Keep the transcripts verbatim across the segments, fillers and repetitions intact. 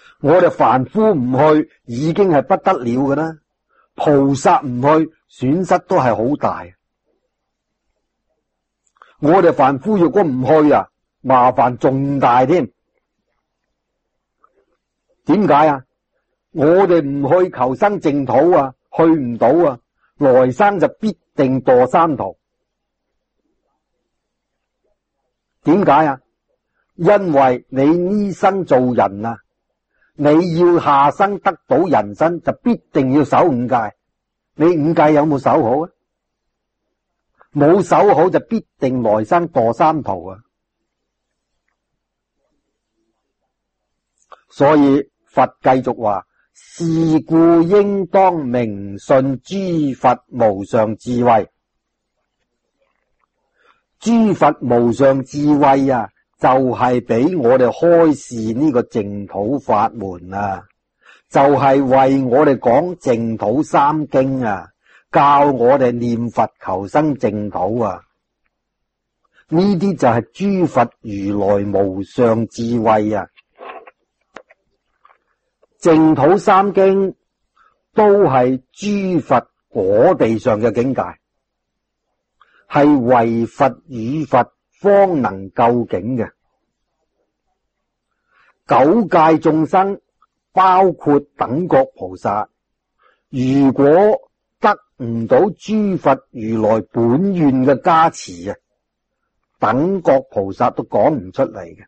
我哋凡夫唔去已經係不得了嘅啦，菩薩唔去損失都係好大。我哋凡夫若果唔去啊，麻煩仲大添。點解啊？我哋唔去求生淨土啊，去唔到啊，來生就必定墮三途。點解啊？因為你呢生做人啊，你要下生得到人身，就必定要守五戒。你五戒有冇守好啊？冇守好就必定來生墮三途啊！所以佛繼續話：是故應當明信諸佛無上智慧。諸佛無上智慧啊，就係俾我哋開示呢個淨土法門啊，就係為我哋講淨土三經啊，教我哋念佛求生淨土啊。呢啲就係諸佛如來無上智慧啊。淨土三經都係諸佛果地上嘅境界，係唯佛與佛方能究竟嘅。九界眾生包括等覺菩薩，如果得唔到諸佛如來本願嘅加持啊，等覺菩薩都講唔出嚟嘅。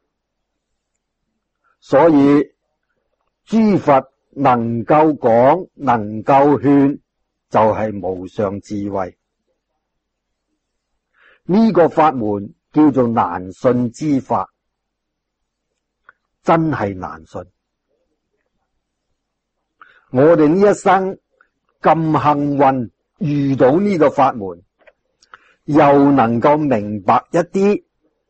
所以諸佛能夠講，能夠勸，就係無上智慧。呢個法門叫做難信之法，真係難信。我哋呢一生咁幸運遇到呢個法門，又能夠明白一啲。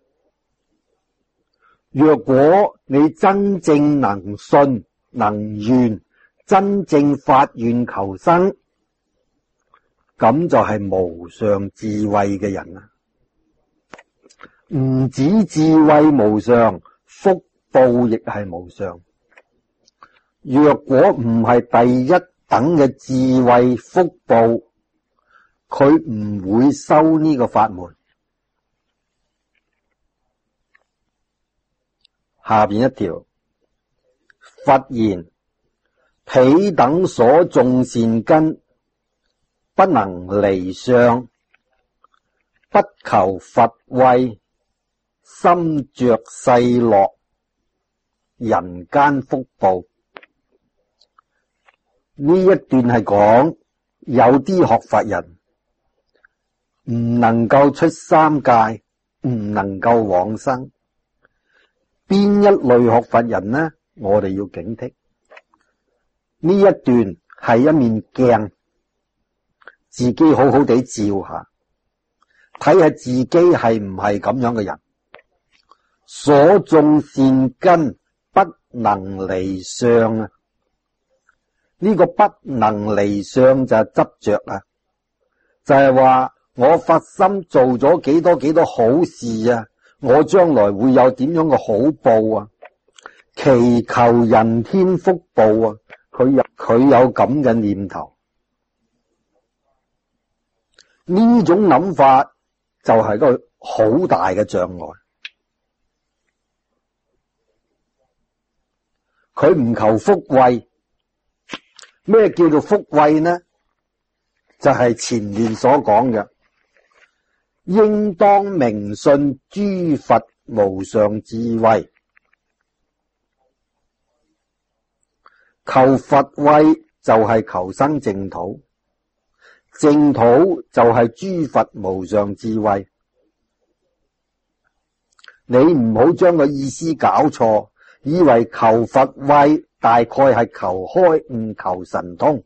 若果你真正能信能願，真正發願求生，咁就係無上智慧嘅人啦。唔止智慧無上，福報亦係無上。若果唔係第一等嘅智慧福報，佢唔會修呢個法門。下邊一條，佛言：彼等所種善根，不能離相，不求佛慧，心着世樂，人間福報。呢一段係講有啲學佛人唔能夠出三界，唔能夠往生。邊一類學佛人呢？我哋要警惕。呢一段係一面鏡，自己好好地照下，睇下自己係唔係咁樣嘅人。所種善根不能離相啊！呢個不能離相就係執着啊，就係話我發心做咗幾多幾多好事啊，我將來會有點樣嘅好報啊，祈求人天福報啊，佢有佢有咁嘅念頭。呢種諗法就係一個好大嘅障礙。佢唔求福慧。咩叫做福慧呢？就係前面所講嘅，應當明信諸佛無上智慧。求佛慧就係求生淨土，淨土就係諸佛無上智慧。你唔好將個意思搞錯，以為求佛慧大概係求開悟、求神通，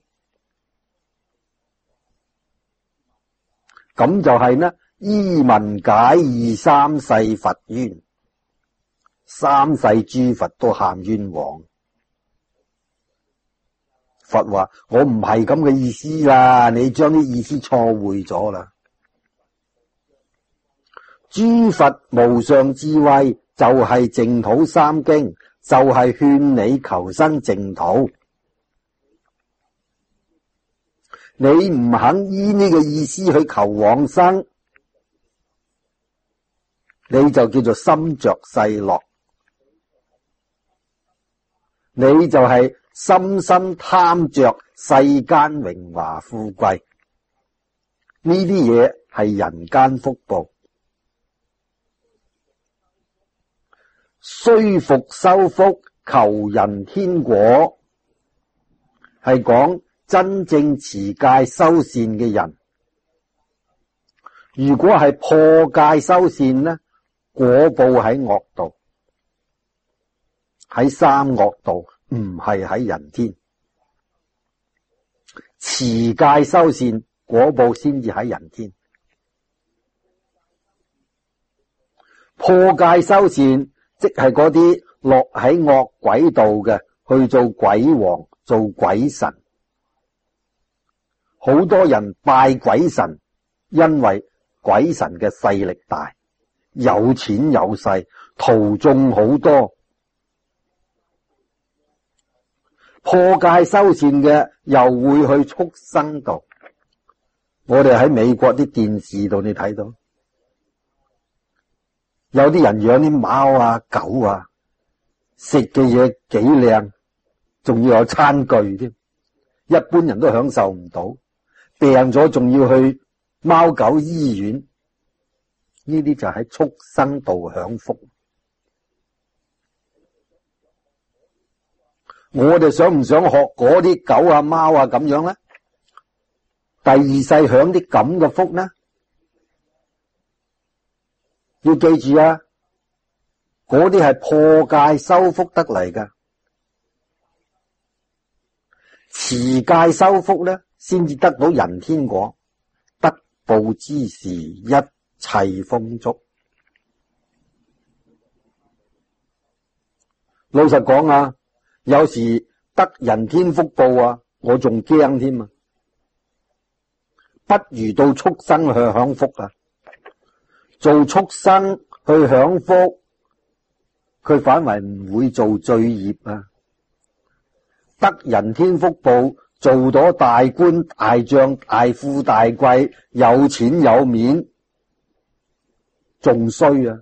咁就係呢，依文解義三世佛冤，三世諸佛都喊冤枉。佛話：我唔係咁嘅意思啦，你將啲意思錯會咗啦。諸佛無上智慧就係淨土三經， 就係勸你求生淨土。你唔肯依呢個意思去求往生，你就叫做心着世樂，你就係深深貪着世間榮華富貴，呢啲嘢係人間福報。須復修福求人天果，係講真正持戒修善嘅人。如果係破戒修善呢，果報喺惡道，喺三惡道，唔係喺人天。持戒修善，果報先至喺人天。破戒修善，即係嗰啲落喺惡鬼道嘅，去做鬼王、做鬼神。好多人拜鬼神，因為鬼神嘅勢力大，有錢有勢，徒眾好多。破戒修善嘅又會去畜生道。我哋喺美國啲電視度你睇到，有啲人養啲貓啊狗啊，食嘅嘢幾靚，仲要有餐具添，一般人都享受唔到，病咗仲要去貓狗醫院，呢啲就喺畜生道享福。我哋想唔想學嗰啲狗啊貓啊咁樣呢？第二世享啲咁嘅福呢？要記住啊，嗰啲係破戒修福得嚟㗎。持戒修福呢，先至得到人天果，得報之時一切豐足。老實講啊，有時得人天福報啊，我仲驚添啊，不如到畜生去享福啊。做畜生去享福，佢反為唔會做罪業啊。得人天福報，做咗大官大將大富大貴，有錢有面，仲衰啊！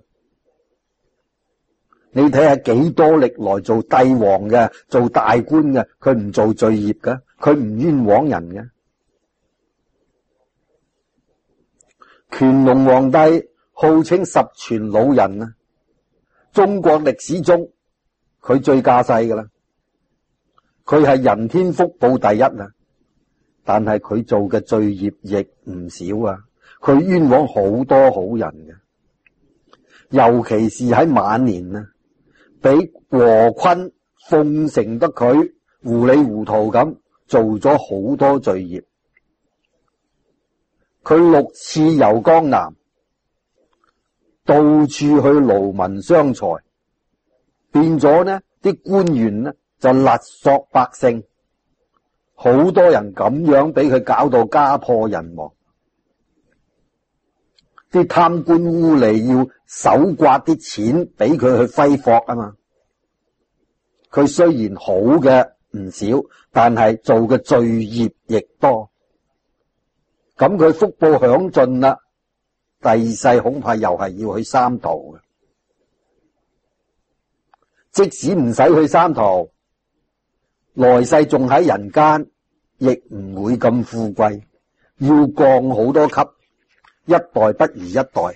你睇下幾多歷來做帝王嘅，做大官嘅，佢唔做罪業嘅，佢唔冤枉人嘅。乾隆皇帝號稱十全老人啊，中國歷史中佢最架勢噶啦，佢係人天福報第一啊，但係佢做嘅罪業亦唔少啊，佢冤枉好多好人嘅，尤其是喺晚年啊，俾和珅奉承得佢糊里糊塗咁做咗好多罪業。佢六次遊江南，到處去勞民傷財，變咗呢啲官員呢就勒索百姓，好多人咁樣俾佢搞到家破人亡。啲貪官污吏要搜刮啲錢俾佢去揮霍啊嘛。佢雖然好嘅唔少，但係做嘅罪業亦多。咁佢福報享盡啦，第二世恐怕又係要去三途嘅。即使唔使去三途，來世仲喺人間，亦唔會咁富貴，要降好多級，一代不如一代。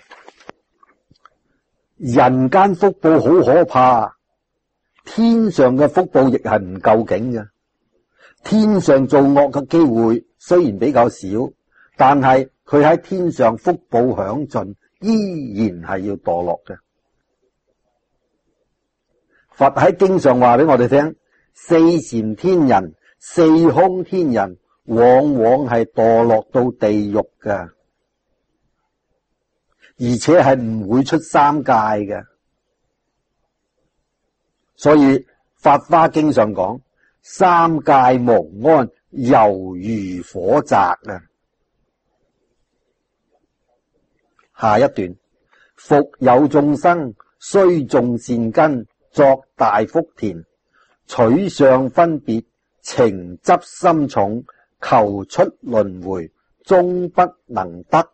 人間福報好可怕，天上嘅福報亦係唔夠勁嘅。天上做惡嘅機會雖然比較少，但係佢喺天上福報享盡，依然係要墮落嘅。佛喺經上話俾我哋聽，四禪天人、四空天人往往係墮落到地獄嘅，而且係唔會出三界嘅。所以法華經上講，三界無安，猶如火宅啊。下一段，復有眾生，雖種善根， 作大福田，取相分別，情執心重，求出輪迴，終不能得。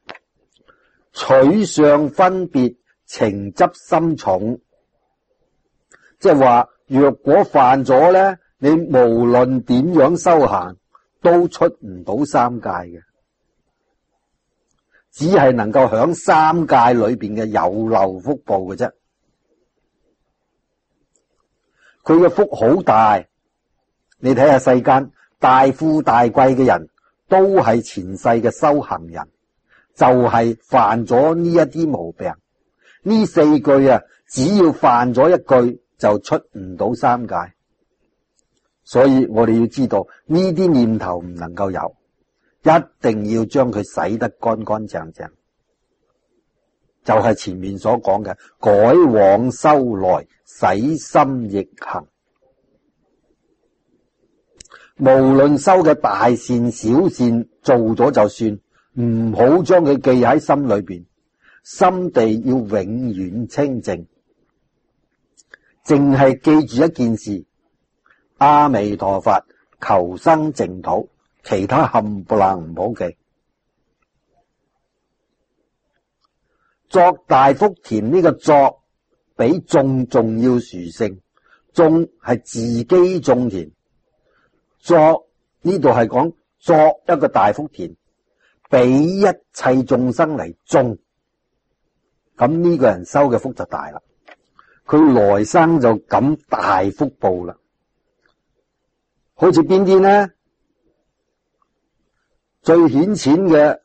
取相分別，情執心重，即係話若果犯咗咧，你無論點樣修行都出唔到三界嘅，只係能夠響三界裏邊嘅有漏福報嘅啫。佢嘅福好大，你睇下世間大富大貴嘅人都係前世嘅修行人，就係犯咗呢一啲毛病。呢四句啊，只要犯咗一句就出唔到三界。所以我哋要知道呢啲念頭唔能夠有，一定要將佢洗得乾乾淨淨，就係前面所講嘅改往修來，洗心易行。無論修嘅大善小善，做咗就算，唔好將佢記喺心裏邊，心地要永遠清淨，淨係記住一件事：阿彌陀佛，求生淨土，其他冚唪唥唔好記。作大福田呢個作比種仲要殊勝，種係自己種田，作呢度係講作一個大福田，俾一切眾生嚟種，咁呢個人收嘅福就大啦，佢來生就感大福報啦。好似邊啲呢？最顯淺嘅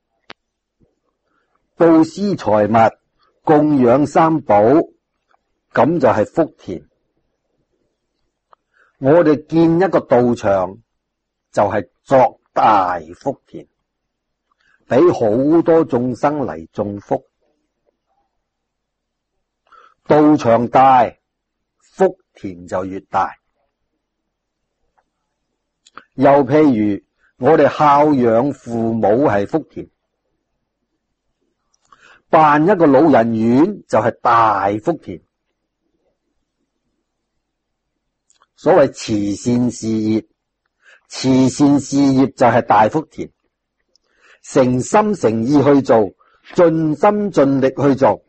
布施財物、供養三寶，咁就係福田。我哋建一個道場就係作大福田，俾好多眾生嚟種福。道場大，福田就越大。又譬如我哋孝養父母係福田，辦一個老人院就係大福田。所謂慈善事業，慈善事業就係大福田，誠心誠意去做，盡心盡力去做，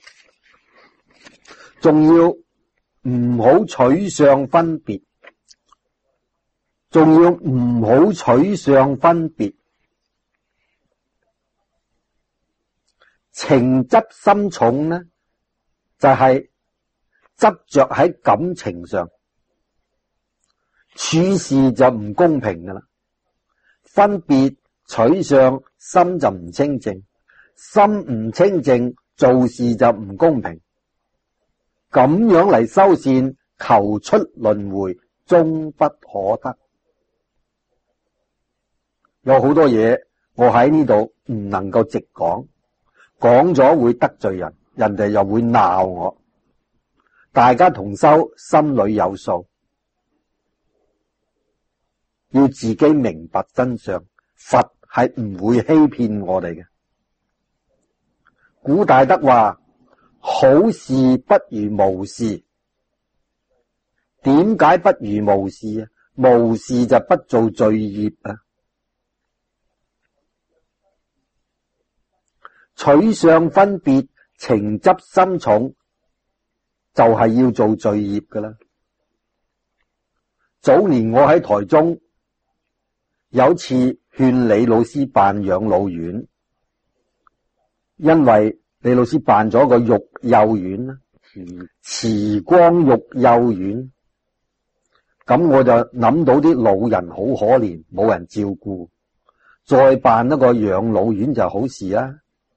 仲要唔好取相分別，仲要唔好取相分別，情執心重呢，就係執着喺感情上，處事就唔公平噶啦，分別取相，心就唔清淨，心唔清淨，做事就唔公平。咁樣嚟修善，求出輪迴，終不可得。有好多嘢我喺呢度唔能夠直講，講咗會得罪人，人哋又會鬧我。大家同修，心裏有數，要自己明白真相。佛係唔會欺騙我哋嘅。古大德話：好事不如無事。點解不如無事啊？無事就不做罪業啊。取相分別，情執心重，就係要做罪業噶啦。早年我喺台中有次勸李老師辦養老院，因為李老師辦咗個育幼院啦，慈光育幼院，咁我就諗到啲老人好可憐，冇人照顧，再辦一個養老院就好事啦。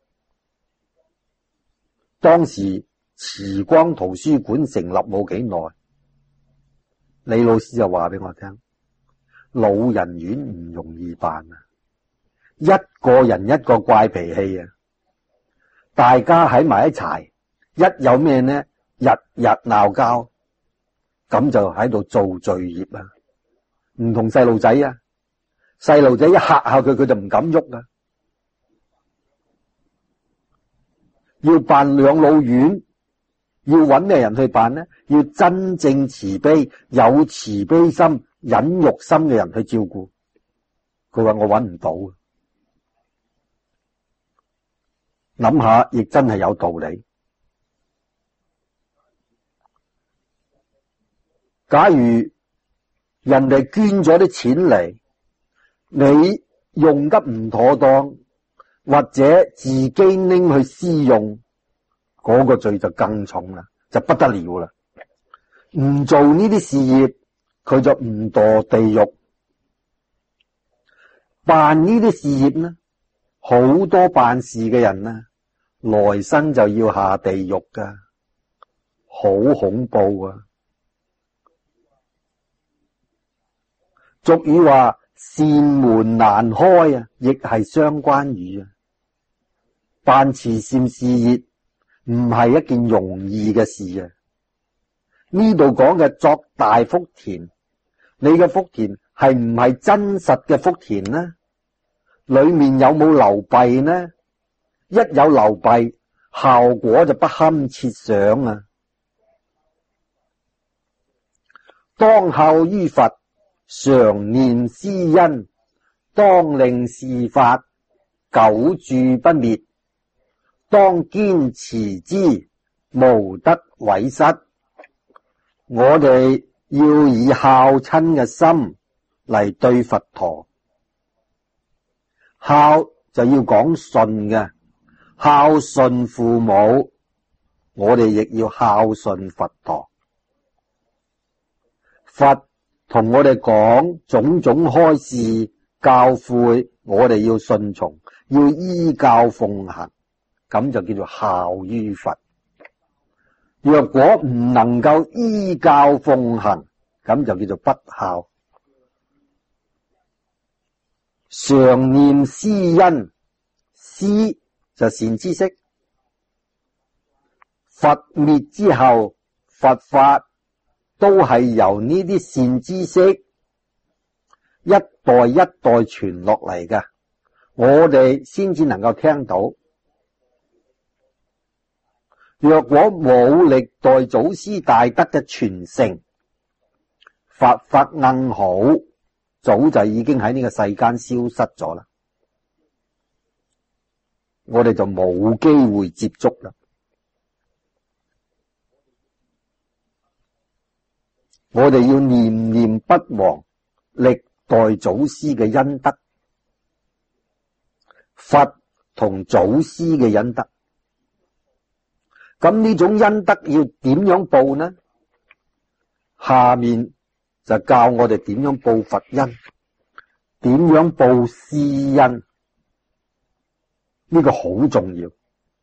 當時慈光圖書館成立冇幾耐，李老師就話俾我聽，老人院唔容易辦啊，一個人一個怪脾氣啊，大家喺埋一齊，一有咩呢，日日鬧交，咁就喺度做罪業啊。唔同細路仔啊，細路仔一嚇下佢，佢就唔敢喐啊。要辦養老院， 要揾咩人去辦呢？要真正慈悲、有慈悲心、忍辱心嘅人去照顧。佢話我揾唔到，諗下亦真係有道理。假如人哋捐咗啲錢嚟，你用得唔妥當，或者自己拎去私用，嗰個罪就更重啦，就不得了啦。唔做呢啲事業，佢就唔墮地獄。辦呢啲事業呢，好多辦事嘅人呢，來生就要下地獄噶，好恐怖啊！俗語話善門難開啊，亦係相關語啊。辦慈善事業唔係一件容易嘅事啊！呢度講嘅作大福田，你嘅福田係唔係真實嘅福田呢？裏面有冇流弊呢？一有流弊，效果就不堪設想啊！當效於佛，常念施恩，當令事法久住不滅，當堅持之，無得違失。我哋要以孝親嘅心嚟對佛陀，孝就要講順嘅，孝順父母，我哋亦要孝順佛陀。佛同我哋講種種開示教誨，我哋要順從，要依教奉行，咁就叫做孝於佛。若果唔能夠依教奉行，咁就叫做不孝。常念施恩，施就善知識。佛滅之後，佛法都係由呢啲善知識一代一代傳落嚟嘅，我哋先至能夠聽到。若果冇歷代祖師大德嘅傳承，佛法硬好，早就已經喺呢個世間消失咗啦，我哋就冇機會接觸啦。我哋要念念不忘歷代祖師嘅恩德，佛同祖師嘅恩德。咁呢種恩德要點樣報呢？下面就教我哋點樣報佛恩，點樣報師恩，呢個好重要。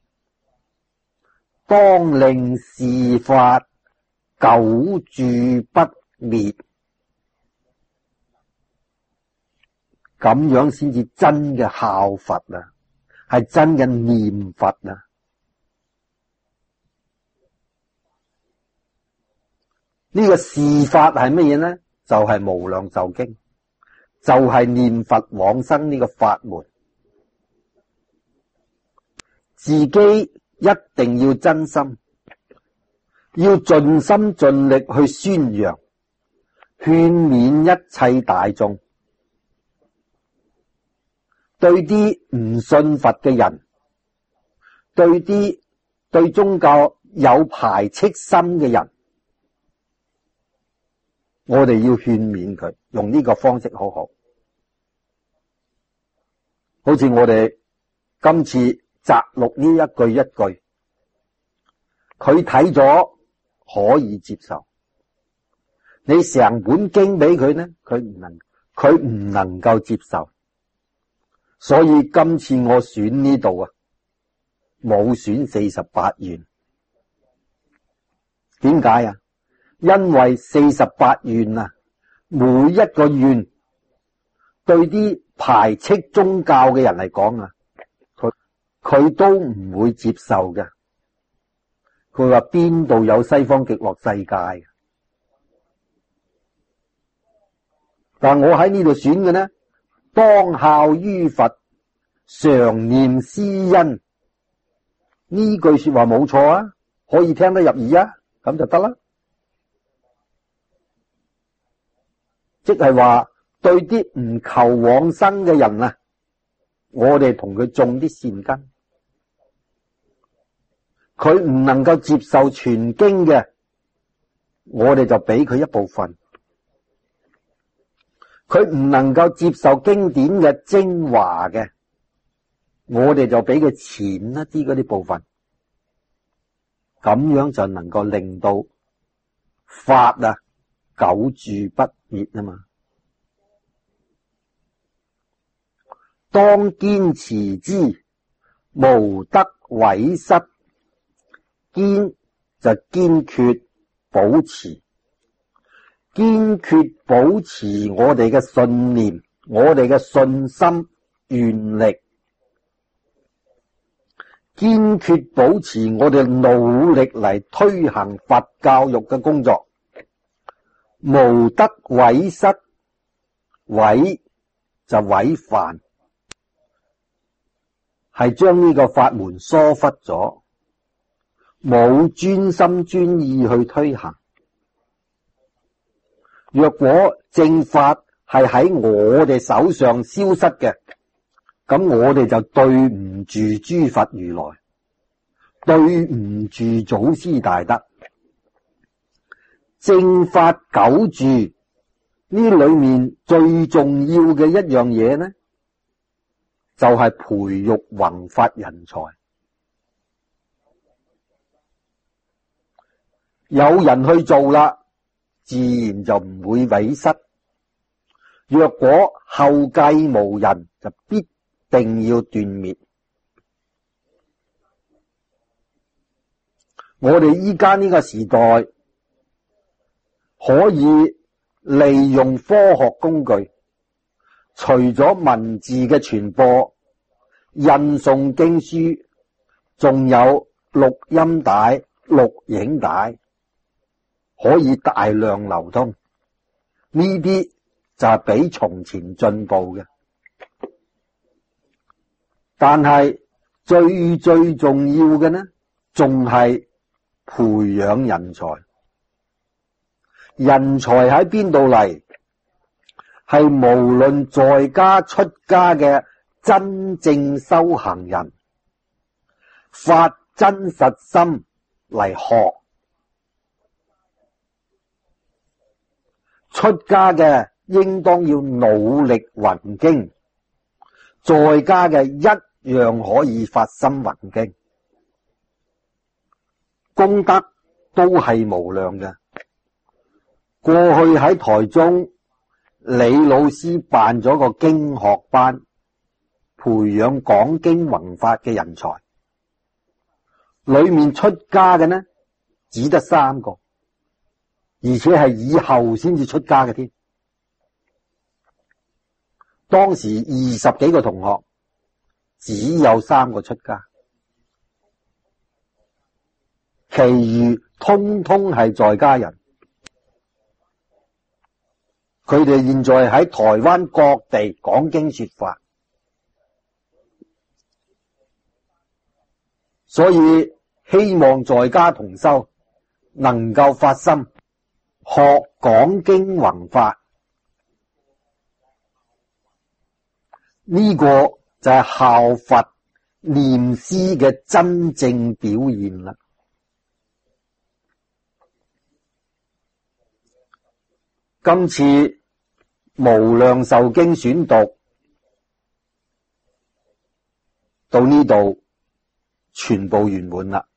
當令事法久住不滅，咁樣先至真嘅孝佛啊，係真嘅念佛啊。呢個事法係乜嘢呢？就係、是、無量壽經，就係、是、念佛往生呢個法門。自己一定要真心，要盡心盡力去宣揚，勸勉一切大眾。對啲唔信佛嘅人，對啲對宗教有排斥心嘅人，我哋要勸勉佢，用呢個方式好好。好似我哋今次摘錄呢一句一句，佢睇咗可以接受，你成本經俾佢呢，佢唔能，佢唔能夠接受。所以今次我選呢度啊，冇選四十八願。點解啊？因為四十八願啊，每一個願對啲排斥宗教嘅人嚟講啊，佢佢都唔會接受嘅。佢話邊度有西方極樂世界？但我喺呢度選嘅呢，當效於佛，常念施恩，呢句說話冇錯啊， 可以聽得入耳啊，咁就得啦。即係話對啲唔求往生嘅人啊，我哋同佢種啲善根。佢唔能夠接受全經嘅，我哋就俾佢一部分。佢唔能夠接受經典嘅精華嘅，我哋就俾佢淺一啲嗰啲部分。咁樣就能夠令到法啊久住不滅啊嘛。當堅持之，無得毀失。堅就堅決保持，堅決保持我哋嘅信念，我哋嘅信心願力，堅決保持我哋努力嚟推行佛教育嘅工作，無得毀失。毀就毀犯，係將呢個法門疏忽咗，冇專心專意去推行。若果正法係喺我哋手上消失嘅，咁我哋就對唔住諸佛如來，對唔住祖師大德。正法久住呢裏面最重要嘅一樣嘢呢，就係培育弘法人才。有人去做啦，自然就唔會毀失。若果後繼無人，就必定要斷滅。我哋依家呢個時代可以利用科學工具，除咗文字嘅傳播、印誦經書，仲有錄音帶、錄影帶，可以大量流通。呢啲就係比從前進步嘅。但係最最重要嘅呢，仲係培養人才。人才喺邊度嚟？係無論在家出家嘅真正修行人，發真實心嚟學。出家嘅應當要努力弘經，在家嘅一樣可以發心弘經，功德都係無量嘅。過去喺台中，李老師辦咗個經學班，培養講經弘法嘅人才。裏面出家嘅呢，只得三個，而且係以後先至出家嘅添。當時二十幾個同學，只有三個出家，其餘通通係在家人。佢哋現在喺台灣各地講經說法，所以希望在家同修能夠發心學講經弘法，呢個就係效佛念師嘅真正表現啦。今次無量壽經選讀到呢度全部圓滿啦。